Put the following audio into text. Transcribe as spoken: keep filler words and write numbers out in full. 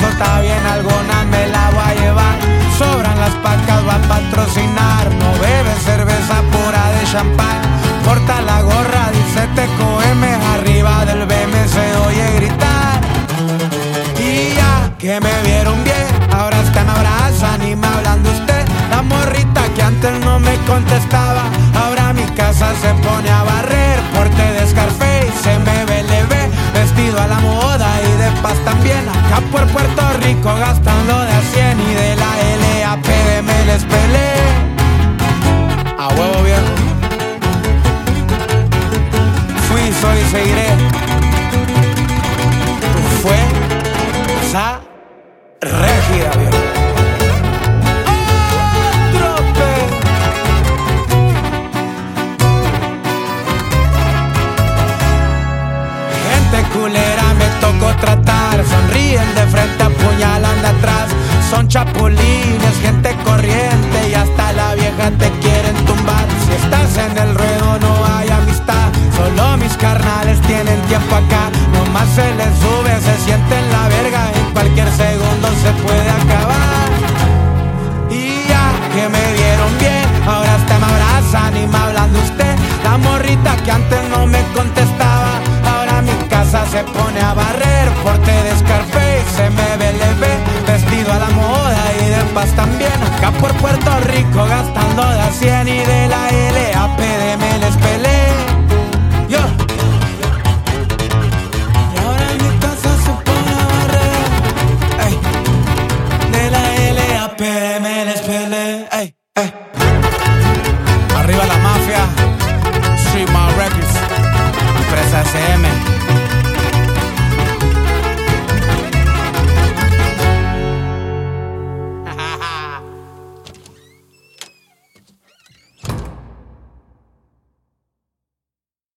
eso está bien, alguna me la voy a llevar. Sobran las pacas, va a patrocinar. No bebe cerveza pura de champán. Porta la gorra, dice T C M. Arriba del B M se oye gritar. Y ya que me vieron bien, ahora hasta me abrazan y me hablan de usted. La morrita que antes no me contestaba, ahora mi casa se pone a barrer. Porte de Scarface, M B L B, vestido a la moda y de paz también. Acá por Puerto Rico gastando de a cien y de la L A P D me les peleé. A huevo viejo. Fui, soy y seguiré. Fue esa regia, viejo. Culera me tocó tratar, sonríen de frente, apuñalan de atrás. Son chapulines, gente corriente y hasta la vieja te quieren tumbar. Si estás en el ruedo no hay amistad, solo mis carnales tienen tiempo acá. Nomás se les sube, se sienten la verga, en cualquier segundo se puede acabar. Y ya que me vieron bien, ahora hasta me abrazan y me hablan de usted. La morrita que antes no me contestaba, ahora mi casa se pone a barrer. Porte de Scarface, M B L B, vestido a la moda y de paz también. Acá por Puerto Rico gastando de a cien y de la L A P D me les peleé. Yo. Y ahora mi casa se pone a barrer. Ey. De la L A P D me les peleé. Ey, ey. Arriba la mafia. Street Mall Records. Empresa S M.